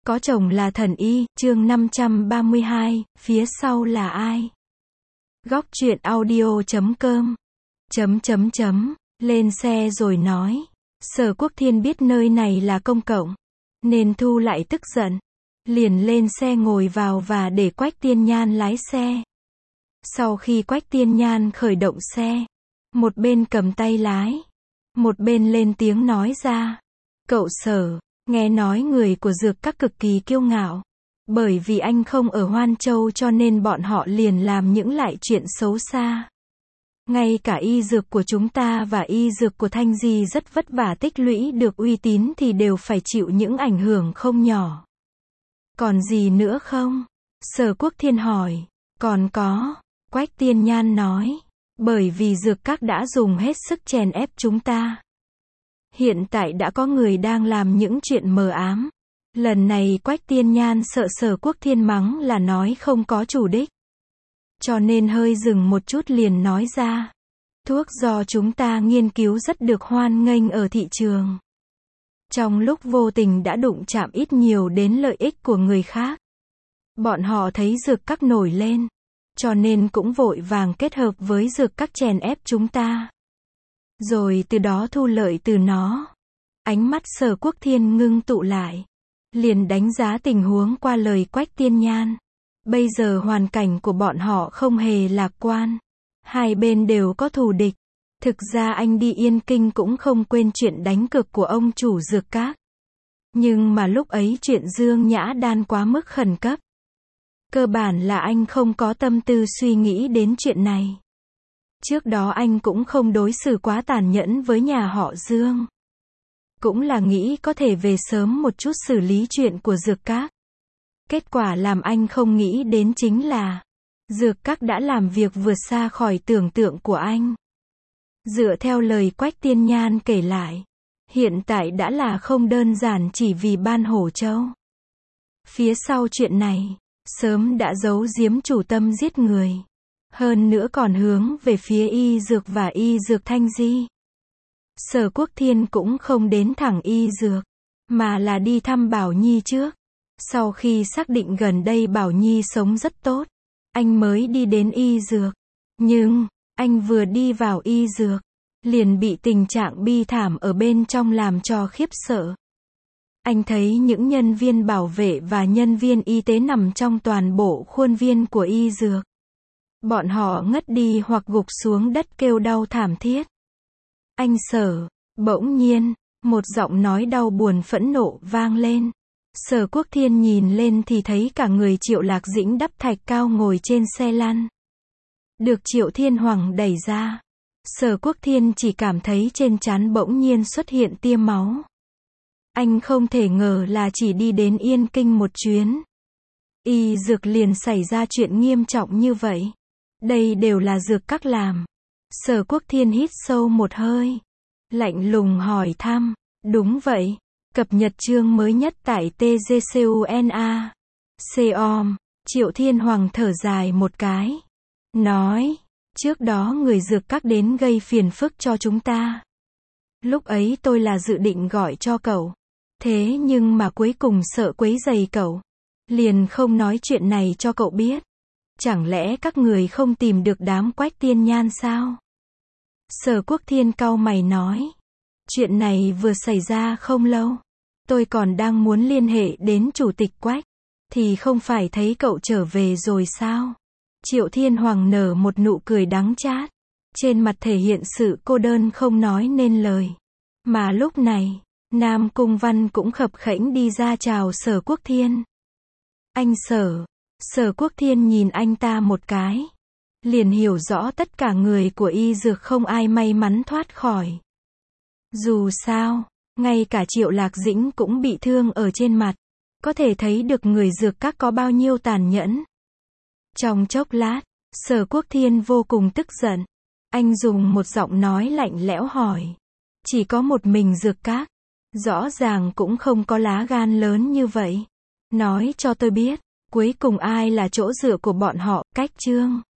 Có chồng là thần y, chương 532, phía sau là ai? Góc truyện audio.com Lên xe rồi nói. Sở Quốc Thiên biết nơi này là công cộng, nên thu lại tức giận. Liền lên xe ngồi vào và để Quách Tiên Nhan lái xe. Sau khi Quách Tiên Nhan khởi động xe, một bên cầm tay lái, một bên lên tiếng nói ra. Cậu Sở, nghe nói người của Dược Các cực kỳ kiêu ngạo. Bởi vì anh không ở Hoan Châu cho nên bọn họ liền làm những lại chuyện xấu xa. Ngay cả y dược của chúng ta và y dược của Thanh Di rất vất vả tích lũy được uy tín thì đều phải chịu những ảnh hưởng không nhỏ. Còn gì nữa không? Sở Quốc Thiên hỏi. Còn có. Quách Tiên Nhan nói. Bởi vì Dược Các đã dùng hết sức chèn ép chúng ta. Hiện tại đã có người đang làm những chuyện mờ ám. Lần này Quách Tiên Nhan sợ Sở Quốc Thiên mắng là nói không có chủ đích. Cho nên hơi dừng một chút liền nói ra. Thuốc do chúng ta nghiên cứu rất được hoan nghênh ở thị trường. Trong lúc vô tình đã đụng chạm ít nhiều đến lợi ích của người khác. Bọn họ thấy Dược Các nổi lên. Cho nên cũng vội vàng kết hợp với Dược Các chèn ép chúng ta. Rồi từ đó thu lợi từ nó. Ánh mắt Sở Quốc Thiên ngưng tụ lại. Liền đánh giá tình huống qua lời Quách Tiên Nhan. Bây giờ hoàn cảnh của bọn họ không hề lạc quan. Hai bên đều có thù địch. Thực ra anh đi Yên Kinh cũng không quên chuyện đánh cược của ông chủ Dược Các. Nhưng mà lúc ấy chuyện Dương Nhã Đan quá mức khẩn cấp. Cơ bản là anh không có tâm tư suy nghĩ đến chuyện này. Trước đó anh cũng không đối xử quá tàn nhẫn với nhà họ Dương. Cũng là nghĩ có thể về sớm một chút xử lý chuyện của Dược Các. Kết quả làm anh không nghĩ đến chính là Dược Các đã làm việc vượt xa khỏi tưởng tượng của anh. Dựa theo lời Quách Tiên Nhan kể lại, hiện tại đã là không đơn giản chỉ vì Ban Hổ Châu. Phía sau chuyện này, sớm đã giấu giếm chủ tâm giết người. Hơn nữa còn hướng về phía y dược và y dược Thanh Di. Sở Quốc Thiên cũng không đến thẳng y dược, mà là đi thăm Bảo Nhi trước. Sau khi xác định gần đây Bảo Nhi sống rất tốt, anh mới đi đến y dược. Nhưng, anh vừa đi vào y dược, liền bị tình trạng bi thảm ở bên trong làm cho khiếp sợ. Anh thấy những nhân viên bảo vệ và nhân viên y tế nằm trong toàn bộ khuôn viên của y dược. Bọn họ ngất đi hoặc gục xuống đất kêu đau thảm thiết. Anh Sở, bỗng nhiên, một giọng nói đau buồn phẫn nộ vang lên. Sở Quốc Thiên nhìn lên thì thấy cả người Triệu Lạc Dĩnh đắp thạch cao ngồi trên xe lăn. Được Triệu Thiên Hoàng đẩy ra. Sở Quốc Thiên chỉ cảm thấy trên trán bỗng nhiên xuất hiện tia máu. Anh không thể ngờ là chỉ đi đến Yên Kinh một chuyến. Y dược liền xảy ra chuyện nghiêm trọng như vậy. Đây đều là Dược Các làm. Sở Quốc Thiên hít sâu một hơi. Lạnh lùng hỏi thăm. Đúng vậy. Cập nhật chương mới nhất tại TGCUNA. Com. Triệu Thiên Hoàng thở dài một cái. Nói. Trước đó người Dược Các đến gây phiền phức cho chúng ta. Lúc ấy tôi là dự định gọi cho cậu. Thế nhưng mà cuối cùng sợ quấy rầy cậu. Liền không nói chuyện này cho cậu biết. Chẳng lẽ các người không tìm được đám Quách Tiên Nhan sao? Sở Quốc Thiên cau mày nói. Chuyện này vừa xảy ra không lâu. Tôi còn đang muốn liên hệ đến Chủ tịch Quách. Thì không phải thấy cậu trở về rồi sao? Triệu Thiên Hoàng nở một nụ cười đắng chát. Trên mặt thể hiện sự cô đơn không nói nên lời. Mà lúc này, Nam Cung Văn cũng khập khễnh đi ra chào Sở Quốc Thiên. Anh Sở. Sở Quốc Thiên nhìn anh ta một cái. Liền hiểu rõ tất cả người của y dược không ai may mắn thoát khỏi. Dù sao, ngay cả Triệu Lạc Dĩnh cũng bị thương ở trên mặt. Có thể thấy được người Dược Các có bao nhiêu tàn nhẫn. Trong chốc lát, Sở Quốc Thiên vô cùng tức giận. Anh dùng một giọng nói lạnh lẽo hỏi. Chỉ có một mình Dược Các. Rõ ràng cũng không có lá gan lớn như vậy. Nói cho tôi biết, cuối cùng ai là chỗ dựa của bọn họ, Cách Trương.